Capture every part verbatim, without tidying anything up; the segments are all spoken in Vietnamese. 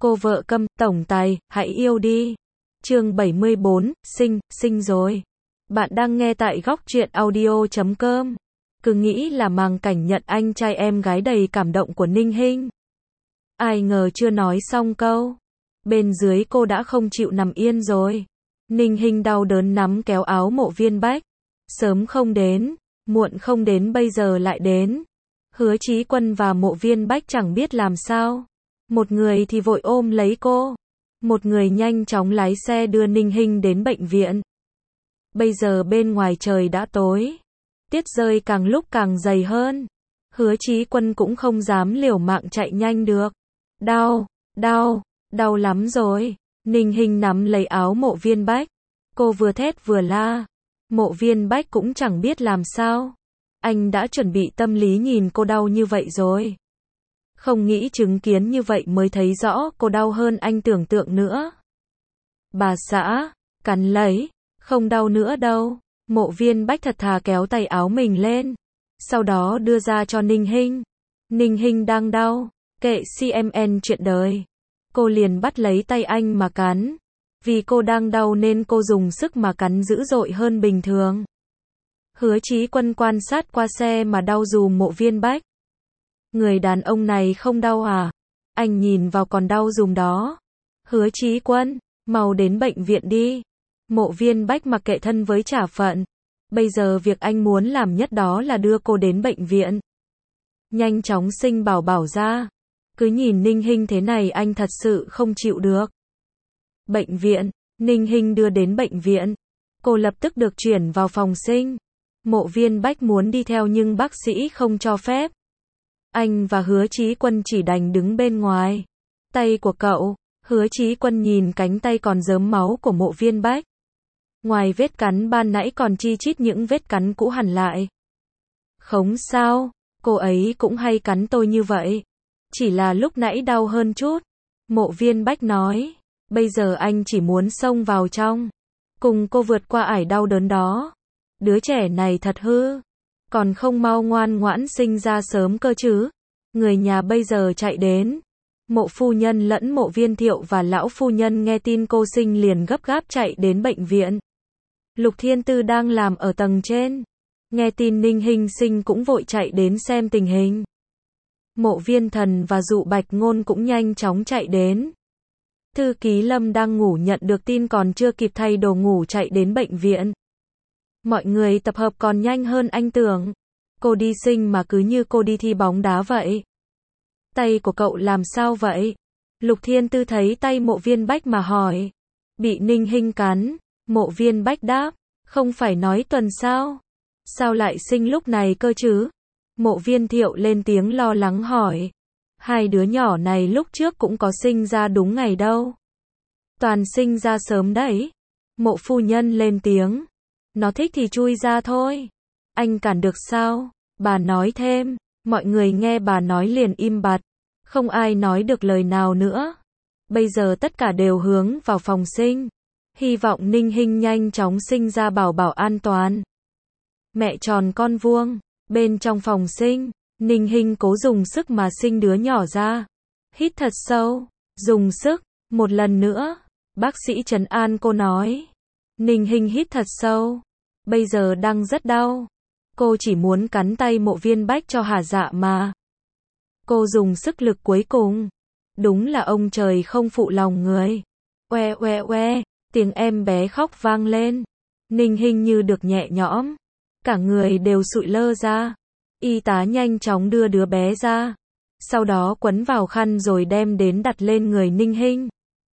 Cô vợ câm, tổng tài, hãy yêu đi. Chương bảy mươi bốn, sinh, sinh rồi. Bạn đang nghe tại góc truyện audio chấm com. Cứ nghĩ là màng cảnh nhận anh trai em gái đầy cảm động của Ninh Hinh. Ai ngờ chưa nói xong câu. Bên dưới cô đã không chịu nằm yên rồi. Ninh Hinh đau đớn nắm kéo áo Mộ Viên Bách. Sớm không đến, muộn không đến bây giờ lại đến. Hứa Chí Quân và Mộ Viên Bách chẳng biết làm sao. Một người thì vội ôm lấy cô. Một người nhanh chóng lái xe đưa Ninh Hinh đến bệnh viện. Bây giờ bên ngoài trời đã tối. Tiết rơi càng lúc càng dày hơn. Hứa Chí Quân cũng không dám liều mạng chạy nhanh được. Đau, đau, đau lắm rồi. Ninh Hinh nắm lấy áo Mộ Viên Bách. Cô vừa thét vừa la. Mộ Viên Bách cũng chẳng biết làm sao. Anh đã chuẩn bị tâm lý nhìn cô đau như vậy rồi. Không nghĩ chứng kiến như vậy mới thấy rõ cô đau hơn anh tưởng tượng nữa. Bà xã, cắn lấy, không đau nữa đâu. Mộ Viên Bách thật thà kéo tay áo mình lên. Sau đó đưa ra cho Ninh Hinh. Ninh Hinh đang đau, kệ xê em en chuyện đời. Cô liền bắt lấy tay anh mà cắn. Vì cô đang đau nên cô dùng sức mà cắn dữ dội hơn bình thường. Hứa Chí Quân quan sát qua xe mà đau dùm Mộ Viên Bách. Người đàn ông này không đau à? Anh nhìn vào còn đau dùm đó. Hứa Chí Quân, mau đến bệnh viện đi. Mộ Viên Bách mặc kệ thân với trả phận. Bây giờ việc anh muốn làm nhất đó là đưa cô đến bệnh viện. Nhanh chóng sinh bảo bảo ra. Cứ nhìn Ninh Hinh thế này anh thật sự không chịu được. Bệnh viện, Ninh Hinh đưa đến bệnh viện. Cô lập tức được chuyển vào phòng sinh. Mộ Viên Bách muốn đi theo nhưng bác sĩ không cho phép. Anh và Hứa Chí Quân chỉ đành đứng bên ngoài. Tay của cậu, Hứa Chí Quân nhìn cánh tay còn rớm máu của Mộ Viên Bách. Ngoài vết cắn ban nãy còn chi chít những vết cắn cũ hằn lại. Không sao, cô ấy cũng hay cắn tôi như vậy. Chỉ là lúc nãy đau hơn chút. Mộ Viên Bách nói. Bây giờ anh chỉ muốn xông vào trong. Cùng cô vượt qua ải đau đớn đó. Đứa trẻ này thật hư. Còn không mau ngoan ngoãn sinh ra sớm cơ chứ. Người nhà bây giờ chạy đến. Mộ phu nhân lẫn Mộ Viên Thiệu và lão phu nhân nghe tin cô sinh liền gấp gáp chạy đến bệnh viện. Lục Thiên Tư đang làm ở tầng trên. Nghe tin Ninh Hinh sinh cũng vội chạy đến xem tình hình. Mộ Viên Thần và Dụ Bạch Ngôn cũng nhanh chóng chạy đến. Thư ký Lâm đang ngủ nhận được tin còn chưa kịp thay đồ ngủ chạy đến bệnh viện. Mọi người tập hợp còn nhanh hơn anh tưởng. Cô đi sinh mà cứ như cô đi thi bóng đá vậy. Tay của cậu làm sao vậy? Lục Thiên Tư thấy tay Mộ Viên Bách mà hỏi. Bị Ninh Hinh cắn. Mộ Viên Bách đáp. Không phải nói tuần sao? Sao lại sinh lúc này cơ chứ? Mộ Viên Thiệu lên tiếng lo lắng hỏi. Hai đứa nhỏ này lúc trước cũng có sinh ra đúng ngày đâu. Toàn sinh ra sớm đấy. Mộ phu nhân lên tiếng. Nó thích thì chui ra thôi. Anh cản được sao? Bà nói thêm. Mọi người nghe bà nói liền im bặt. Không ai nói được lời nào nữa. Bây giờ tất cả đều hướng vào phòng sinh. Hy vọng Ninh Hinh nhanh chóng sinh ra bảo bảo an toàn. Mẹ tròn con vuông. Bên trong phòng sinh, Ninh Hinh cố dùng sức mà sinh đứa nhỏ ra. Hít thật sâu. Dùng sức. Một lần nữa. Bác sĩ trấn an cô nói. Ninh Hinh hít thật sâu. Bây giờ đang rất đau. Cô chỉ muốn cắn tay Mộ Viên Bách cho hả dạ mà. Cô dùng sức lực cuối cùng. Đúng là ông trời không phụ lòng người. Oe oe oe. Tiếng em bé khóc vang lên. Ninh Hinh như được nhẹ nhõm. Cả người đều sụi lơ ra. Y tá nhanh chóng đưa đứa bé ra. Sau đó quấn vào khăn rồi đem đến đặt lên người Ninh Hinh.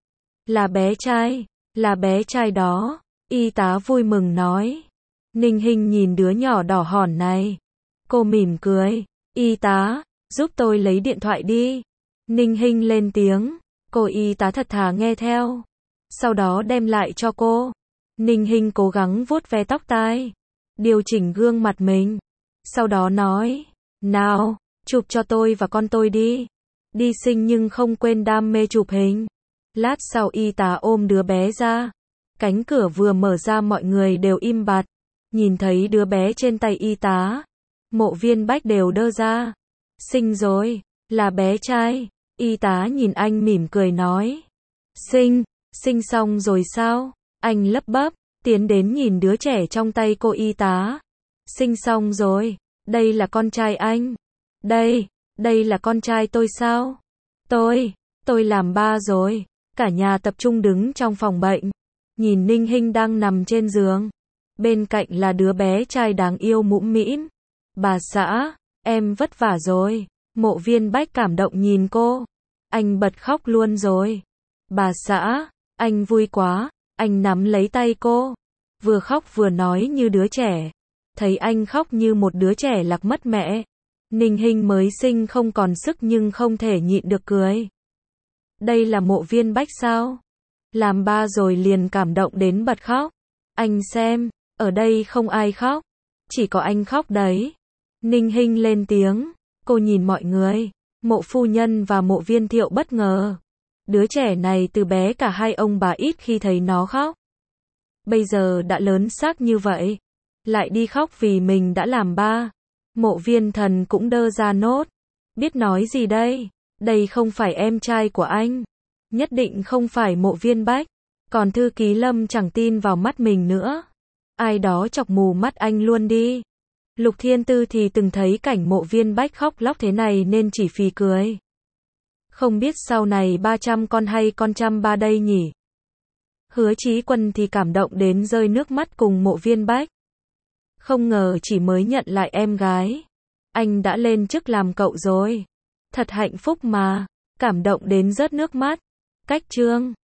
Là bé trai. Là bé trai đó. Y tá vui mừng nói. Ninh Hinh nhìn đứa nhỏ đỏ hòn này. Cô mỉm cười. Y tá, giúp tôi lấy điện thoại đi. Ninh Hinh lên tiếng. Cô y tá thật thà nghe theo. Sau đó đem lại cho cô. Ninh Hinh cố gắng vuốt ve tóc tai. Điều chỉnh gương mặt mình. Sau đó nói. Nào, chụp cho tôi và con tôi đi. Đi sinh nhưng không quên đam mê chụp hình. Lát sau y tá ôm đứa bé ra. Cánh cửa vừa mở ra mọi người đều im bặt. Nhìn thấy đứa bé trên tay y tá. Mộ Viên Bách đều đơ ra. Sinh rồi, là bé trai. Y tá nhìn anh mỉm cười nói. Sinh, sinh xong rồi sao? Anh lắp bắp, tiến đến nhìn đứa trẻ trong tay cô y tá. Sinh xong rồi, đây là con trai anh. Đây, đây là con trai tôi sao? Tôi, tôi làm ba rồi. Cả nhà tập trung đứng trong phòng bệnh. Nhìn Ninh Hinh đang nằm trên giường. Bên cạnh là đứa bé trai đáng yêu mũm mĩm. Bà xã, em vất vả rồi. Mộ Viên Bách cảm động nhìn cô. Anh bật khóc luôn rồi. Bà xã, anh vui quá. Anh nắm lấy tay cô. Vừa khóc vừa nói như đứa trẻ. Thấy anh khóc như một đứa trẻ lạc mất mẹ. Ninh Hinh mới sinh không còn sức nhưng không thể nhịn được cười. Đây là Mộ Viên Bách sao? Làm ba rồi liền cảm động đến bật khóc. Anh xem, ở đây không ai khóc. Chỉ có anh khóc đấy. Ninh Hinh lên tiếng. Cô nhìn mọi người. Mộ phu nhân và Mộ Viên Thiệu bất ngờ. Đứa trẻ này từ bé cả hai ông bà ít khi thấy nó khóc. Bây giờ đã lớn xác như vậy. Lại đi khóc vì mình đã làm ba. Mộ Viên Thần cũng đơ ra nốt. Biết nói gì đây? Đây không phải em trai của anh. Nhất định không phải Mộ Viên Bách. Còn thư ký Lâm chẳng tin vào mắt mình nữa. Ai đó chọc mù mắt anh luôn đi. Lục Thiên Tư thì từng thấy cảnh Mộ Viên Bách khóc lóc thế này nên chỉ phì cười. Không biết sau này ba trăm con hay con trăm ba đây nhỉ? Hứa Chí Quân thì cảm động đến rơi nước mắt cùng Mộ Viên Bách. Không ngờ chỉ mới nhận lại em gái. Anh đã lên chức làm cậu rồi. Thật hạnh phúc mà. Cảm động đến rớt nước mắt. Cách chương